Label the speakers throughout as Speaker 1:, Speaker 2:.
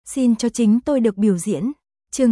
Speaker 1: Xin cho chính tôi được biểu diễn. Chương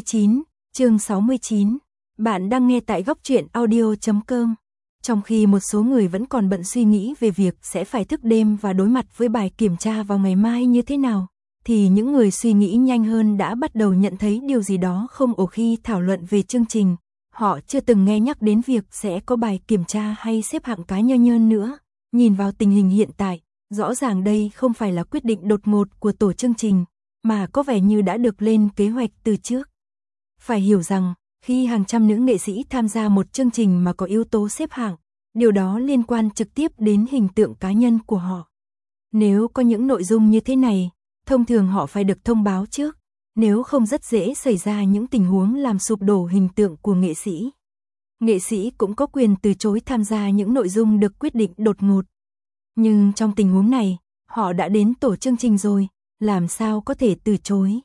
Speaker 1: 69. Bạn đang nghe tại góc truyện audio.com. Trong khi một số người vẫn còn bận suy nghĩ về việc sẽ phải thức đêm và đối mặt với bài kiểm tra vào ngày mai như thế nào, thì những người suy nghĩ nhanh hơn đã bắt đầu nhận thấy điều gì đó không ổn khi thảo luận về chương trình. Họ chưa từng nghe nhắc đến việc sẽ có bài kiểm tra hay xếp hạng cá nhân nữa. Nhìn vào tình hình hiện tại, rõ ràng đây không phải là quyết định đột ngột của tổ chương trình, mà có vẻ như đã được lên kế hoạch từ trước. Phải hiểu rằng, khi hàng trăm nữ nghệ sĩ tham gia một chương trình mà có yếu tố xếp hạng, điều đó liên quan trực tiếp đến hình tượng cá nhân của họ. Nếu có những nội dung như thế này, thông thường họ phải được thông báo trước, nếu không rất dễ xảy ra những tình huống làm sụp đổ hình tượng của nghệ sĩ. Nghệ sĩ cũng có quyền từ chối tham gia những nội dung được quyết định đột ngột. Nhưng trong tình huống này, họ đã đến tổ chương trình rồi, làm sao có thể từ chối?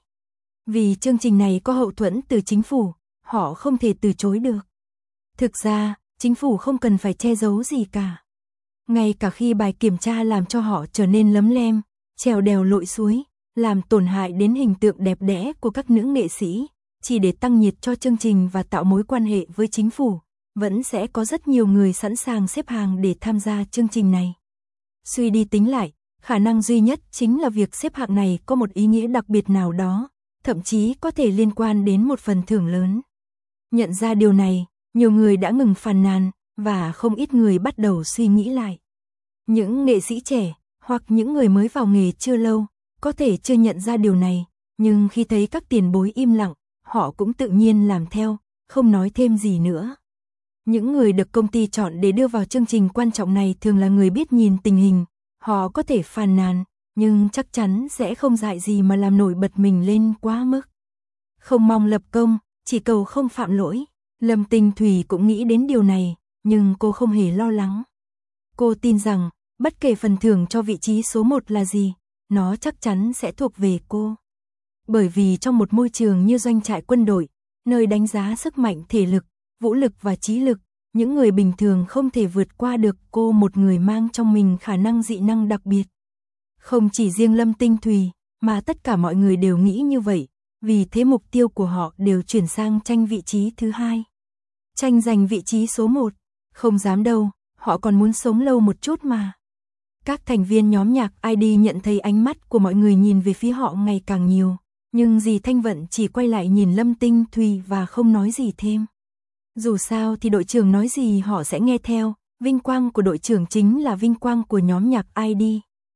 Speaker 1: Vì chương trình này có hậu thuẫn từ chính phủ, họ không thể từ chối được. Thực ra, chính phủ không cần phải che giấu gì cả. Ngay cả khi bài kiểm tra làm cho họ trở nên lấm lem, trèo đèo lội suối, làm tổn hại đến hình tượng đẹp đẽ của các nữ nghệ sĩ, chỉ để tăng nhiệt cho chương trình và tạo mối quan hệ với chính phủ, vẫn sẽ có rất nhiều người sẵn sàng xếp hàng để tham gia chương trình này. Suy đi tính lại, khả năng duy nhất chính là việc xếp hạng này có một ý nghĩa đặc biệt nào đó, thậm chí có thể liên quan đến một phần thưởng lớn. Nhận ra điều này, nhiều người đã ngừng phàn nàn, và không ít người bắt đầu suy nghĩ lại. Những nghệ sĩ trẻ, hoặc những người mới vào nghề chưa lâu, có thể chưa nhận ra điều này, nhưng khi thấy các tiền bối im lặng, họ cũng tự nhiên làm theo, không nói thêm gì nữa. Những người được công ty chọn để đưa vào chương trình quan trọng này thường là người biết nhìn tình hình, họ có thể phàn nàn, nhưng chắc chắn sẽ không dại gì mà làm nổi bật mình lên quá mức. Không mong lập công, chỉ cầu không phạm lỗi. Lâm Tinh Thủy cũng nghĩ đến điều này, nhưng cô không hề lo lắng. Cô tin rằng, bất kể phần thưởng cho vị trí số 1 là gì, nó chắc chắn sẽ thuộc về cô. Bởi vì trong một môi trường như doanh trại quân đội, nơi đánh giá sức mạnh thể lực, vũ lực và trí lực, những người bình thường không thể vượt qua được cô, một người mang trong mình khả năng dị năng đặc biệt. Không chỉ riêng Lâm Tinh Thủy, mà tất cả mọi người đều nghĩ như vậy, vì thế mục tiêu của họ đều chuyển sang tranh vị trí thứ 2. Tranh giành vị trí số 1, không dám đâu, họ còn muốn sống lâu một chút mà. Các thành viên nhóm nhạc ID nhận thấy ánh mắt của mọi người nhìn về phía họ ngày càng nhiều, nhưng dì Thanh Vận chỉ quay lại nhìn Lâm Tinh Thủy và không nói gì thêm. Dù sao thì đội trưởng nói gì họ sẽ nghe theo, vinh quang của đội trưởng chính là vinh quang của nhóm nhạc ID.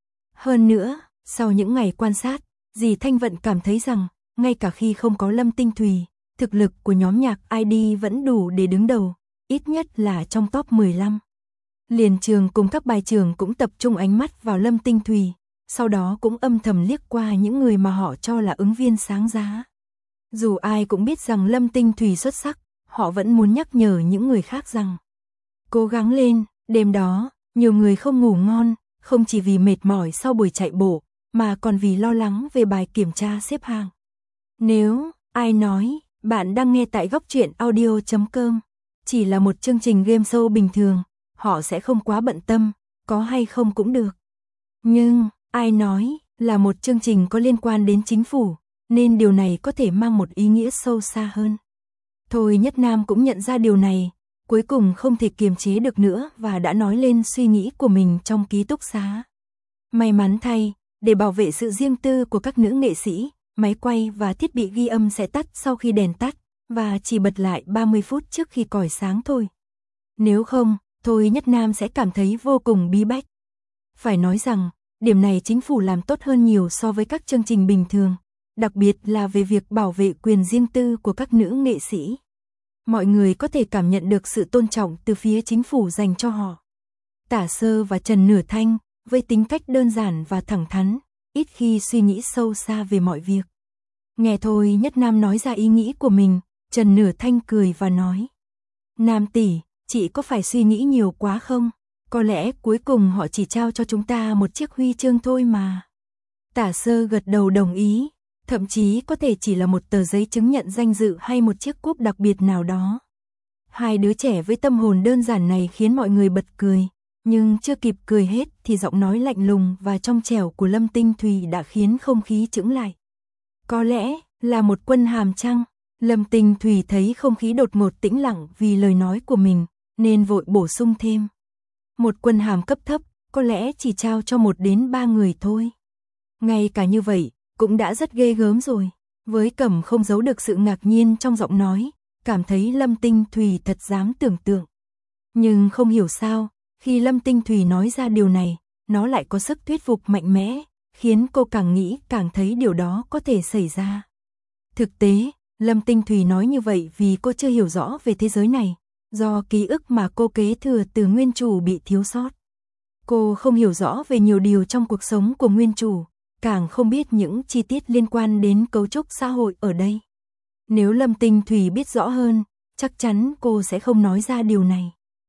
Speaker 1: Hơn nữa, sau những ngày quan sát, dì Thanh Vận cảm thấy rằng, ngay cả khi không có Lâm Tinh Thủy, thực lực của nhóm nhạc ID vẫn đủ để đứng đầu, ít nhất là trong top 15. Liền trường cùng các bài trưởng cũng tập trung ánh mắt vào Lâm Tinh Thủy, sau đó cũng âm thầm liếc qua những người mà họ cho là ứng viên sáng giá. Dù ai cũng biết rằng Lâm Tinh Thủy xuất sắc, họ vẫn muốn nhắc nhở những người khác rằng cố gắng lên. Đêm đó, nhiều người không ngủ ngon, không chỉ vì mệt mỏi sau buổi chạy bộ, mà còn vì lo lắng về bài kiểm tra xếp hạng. Nếu ai nói bạn đang nghe tại góc truyện audio.com chỉ là một chương trình game show bình thường, họ sẽ không quá bận tâm, có hay không cũng được. Nhưng ai nói là một chương trình có liên quan đến chính phủ, nên điều này có thể mang một ý nghĩa sâu xa hơn. Thôi Nhất Nam cũng nhận ra điều này, cuối cùng không thể kiềm chế được nữa và đã nói lên suy nghĩ của mình trong ký túc xá. May mắn thay, để bảo vệ sự riêng tư của các nữ nghệ sĩ, máy quay và thiết bị ghi âm sẽ tắt sau khi đèn tắt, và chỉ bật lại 30 phút trước khi còi sáng thôi. Nếu không, Thôi Nhất Nam sẽ cảm thấy vô cùng bí bách. Phải nói rằng, điểm này chính phủ làm tốt hơn nhiều so với các chương trình bình thường, đặc biệt là về việc bảo vệ quyền riêng tư của các nữ nghệ sĩ. Mọi người có thể cảm nhận được sự tôn trọng từ phía chính phủ dành cho họ. Tả Sơ và Trần Nửa Thanh, với tính cách đơn giản và thẳng thắn, ít khi suy nghĩ sâu xa về mọi việc. Nghe Thôi Nhất Nam nói ra ý nghĩ của mình, Trần Nửa Thanh cười và nói: Nam tỷ, chị có phải suy nghĩ nhiều quá không? Có lẽ cuối cùng họ chỉ trao cho chúng ta một chiếc huy chương thôi mà. Tả Sơ gật đầu đồng ý, thậm chí có thể chỉ là một tờ giấy chứng nhận danh dự hay một chiếc cúp đặc biệt nào đó. Hai đứa trẻ với tâm hồn đơn giản này khiến mọi người bật cười, nhưng chưa kịp cười hết thì giọng nói lạnh lùng và trong trẻo của Lâm Tinh Thủy đã khiến không khí chững lại. Có lẽ là một quân hàm chăng? Lâm Tinh Thủy thấy không khí đột ngột tĩnh lặng vì lời nói của mình, nên vội bổ sung thêm. Một quân hàm cấp thấp, có lẽ chỉ trao cho 1 đến 3 người thôi. Ngay cả như vậy, cũng đã rất ghê gớm rồi. Với Cẩm không giấu được sự ngạc nhiên trong giọng nói, cảm thấy Lâm Tinh Thủy thật dám tưởng tượng. Nhưng không hiểu sao, khi Lâm Tinh Thủy nói ra điều này, nó lại có sức thuyết phục mạnh mẽ, khiến cô càng nghĩ càng thấy điều đó có thể xảy ra. Thực tế, Lâm Tinh Thủy nói như vậy vì cô chưa hiểu rõ về thế giới này, do ký ức mà cô kế thừa từ nguyên chủ bị thiếu sót. Cô không hiểu rõ về nhiều điều trong cuộc sống của nguyên chủ, càng không biết những chi tiết liên quan đến cấu trúc xã hội ở đây. Nếu Lâm Tinh Thủy biết rõ hơn, chắc chắn cô sẽ không nói ra điều này.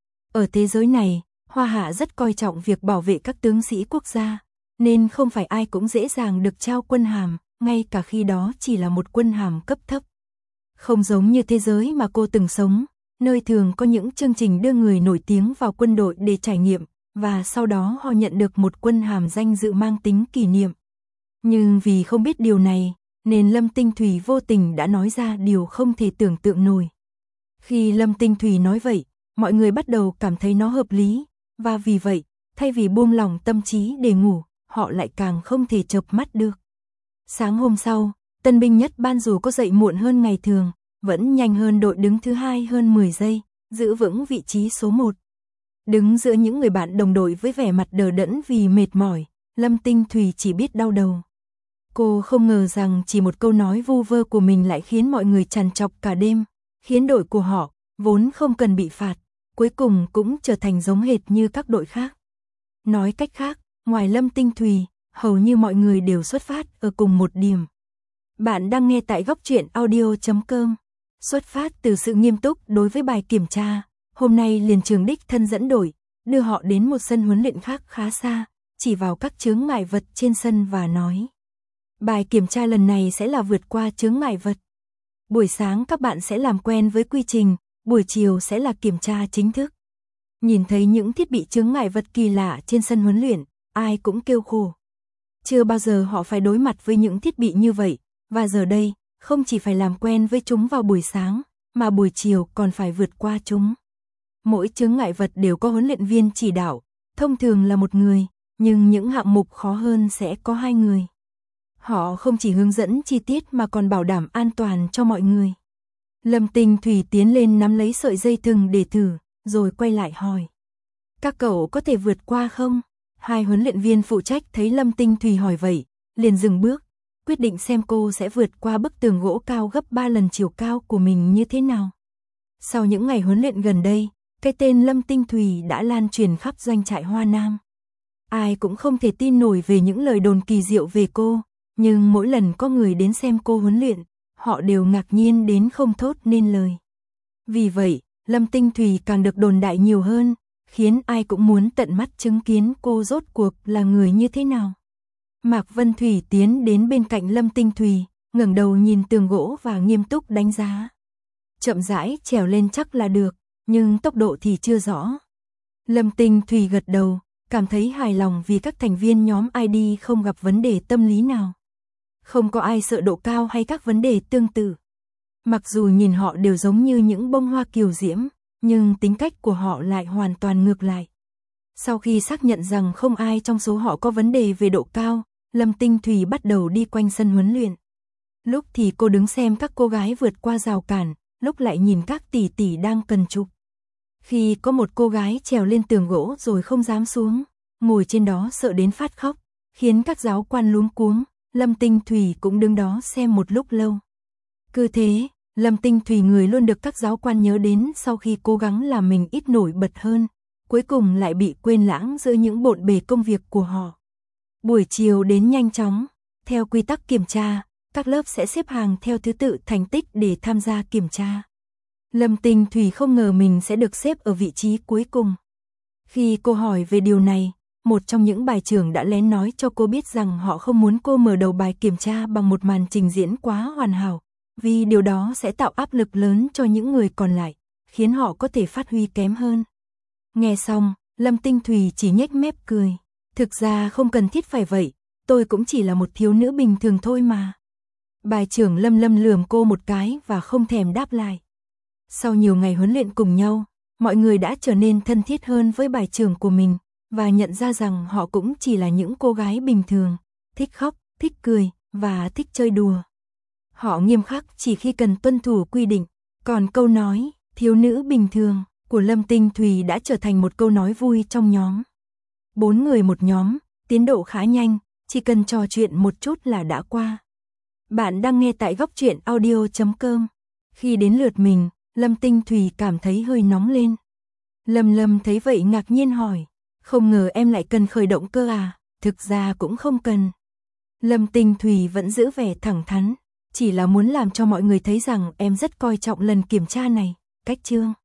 Speaker 1: Ở thế giới này, Hoa Hạ rất coi trọng việc bảo vệ các tướng sĩ quốc gia, nên không phải ai cũng dễ dàng được trao quân hàm, ngay cả khi đó chỉ là một quân hàm cấp thấp. Không giống như thế giới mà cô từng sống, nơi thường có những chương trình đưa người nổi tiếng vào quân đội để trải nghiệm, và sau đó họ nhận được một quân hàm danh dự mang tính kỷ niệm. Nhưng vì không biết điều này, nên Lâm Tinh Thủy vô tình đã nói ra điều không thể tưởng tượng nổi. Khi Lâm Tinh Thủy nói vậy, mọi người bắt đầu cảm thấy nó hợp lý, và vì vậy, thay vì buông lỏng tâm trí để ngủ, họ lại càng không thể chợp mắt được. Sáng hôm sau, tân binh nhất ban dù có dậy muộn hơn ngày thường, vẫn nhanh hơn đội đứng thứ 2 hơn 10 giây, giữ vững vị trí số 1. Đứng giữa những người bạn đồng đội với vẻ mặt đờ đẫn vì mệt mỏi, Lâm Tinh Thủy chỉ biết đau đầu. Cô không ngờ rằng chỉ một câu nói vu vơ của mình lại khiến mọi người trằn trọc cả đêm, khiến đội của họ, vốn không cần bị phạt, cuối cùng cũng trở thành giống hệt như các đội khác. Nói cách khác, ngoài Lâm Tinh Thủy, hầu như mọi người đều xuất phát ở cùng một điểm. Bạn đang nghe tại góc truyện audio.com. Xuất phát từ sự nghiêm túc đối với bài kiểm tra, hôm nay liền trường đích thân dẫn đội, đưa họ đến một sân huấn luyện khác khá xa, chỉ vào các chướng ngại vật trên sân và nói. Bài kiểm tra lần này sẽ là vượt qua chướng ngại vật. Buổi sáng các bạn sẽ làm quen với quy trình, buổi chiều sẽ là kiểm tra chính thức. Nhìn thấy những thiết bị chướng ngại vật kỳ lạ trên sân huấn luyện, ai cũng kêu khổ. Chưa bao giờ họ phải đối mặt với những thiết bị như vậy, và giờ đây, không chỉ phải làm quen với chúng vào buổi sáng, mà buổi chiều còn phải vượt qua chúng. Mỗi chướng ngại vật đều có huấn luyện viên chỉ đạo, thông thường là 1 người, nhưng những hạng mục khó hơn sẽ có 2 người. Họ không chỉ hướng dẫn chi tiết mà còn bảo đảm an toàn cho mọi người. Lâm Tinh Thủy tiến lên nắm lấy sợi dây thừng để thử, rồi quay lại hỏi. Các cậu có thể vượt qua không? 2 huấn luyện viên phụ trách thấy Lâm Tinh Thủy hỏi vậy, liền dừng bước, quyết định xem cô sẽ vượt qua bức tường gỗ cao gấp 3 lần chiều cao của mình như thế nào. Sau những ngày huấn luyện gần đây, cái tên Lâm Tinh Thủy đã lan truyền khắp doanh trại Hoa Nam. Ai cũng không thể tin nổi về những lời đồn kỳ diệu về cô, nhưng mỗi lần có người đến xem cô huấn luyện, họ đều ngạc nhiên đến không thốt nên lời. Vì vậy, Lâm Tinh Thủy càng được đồn đại nhiều hơn, khiến ai cũng muốn tận mắt chứng kiến cô rốt cuộc là người như thế nào. Mạc Vân Thủy tiến đến bên cạnh Lâm Tinh Thủy, ngẩng đầu nhìn tường gỗ và nghiêm túc đánh giá. Chậm rãi trèo lên chắc là được, nhưng tốc độ thì chưa rõ. Lâm Tinh Thủy gật đầu, cảm thấy hài lòng vì các thành viên nhóm ID không gặp vấn đề tâm lý nào. Không có ai sợ độ cao hay các vấn đề tương tự. Mặc dù nhìn họ đều giống như những bông hoa kiều diễm, nhưng tính cách của họ lại hoàn toàn ngược lại. Sau khi xác nhận rằng không ai trong số họ có vấn đề về độ cao, Lâm Tinh Thủy bắt đầu đi quanh sân huấn luyện. Lúc thì cô đứng xem các cô gái vượt qua rào cản, lúc lại nhìn các tỷ tỷ đang cần chụp. Khi có một cô gái trèo lên tường gỗ rồi không dám xuống, ngồi trên đó sợ đến phát khóc, khiến các giáo quan luống cuống, Lâm Tinh Thủy cũng đứng đó xem một lúc lâu. Cứ thế, Lâm Tinh Thủy người luôn được các giáo quan nhớ đến sau khi cố gắng làm mình ít nổi bật hơn, cuối cùng lại bị quên lãng giữa những bộn bề công việc của họ. Buổi chiều đến nhanh chóng, theo quy tắc kiểm tra, các lớp sẽ xếp hàng theo thứ tự thành tích để tham gia kiểm tra. Lâm Tinh Thủy không ngờ mình sẽ được xếp ở vị trí cuối cùng. Khi cô hỏi về điều này, một trong những bài trưởng đã lén nói cho cô biết rằng họ không muốn cô mở đầu bài kiểm tra bằng một màn trình diễn quá hoàn hảo, vì điều đó sẽ tạo áp lực lớn cho những người còn lại, khiến họ có thể phát huy kém hơn. Nghe xong, Lâm Tinh Thủy chỉ nhếch mép cười. Thực ra không cần thiết phải vậy, tôi cũng chỉ là một thiếu nữ bình thường thôi mà. Bài trưởng Lâm Lâm lườm cô một cái và không thèm đáp lại. Sau nhiều ngày huấn luyện cùng nhau, mọi người đã trở nên thân thiết hơn với bài trưởng của mình, và nhận ra rằng họ cũng chỉ là những cô gái bình thường, thích khóc, thích cười, và thích chơi đùa. Họ nghiêm khắc chỉ khi cần tuân thủ quy định, còn câu nói, thiếu nữ bình thường, của Lâm Tinh Thùy đã trở thành một câu nói vui trong nhóm. 4 người một nhóm, tiến độ khá nhanh, chỉ cần trò chuyện một chút là đã qua. Bạn đang nghe tại Góc Truyện Audio.com. Khi đến lượt mình, Lâm Tinh Thùy cảm thấy hơi nóng lên. Lâm Lâm thấy vậy ngạc nhiên hỏi, không ngờ em lại cần khởi động cơ à, thực ra cũng không cần. Lâm Tinh Thùy vẫn giữ vẻ thẳng thắn, chỉ là muốn làm cho mọi người thấy rằng em rất coi trọng lần kiểm tra này, cách chương.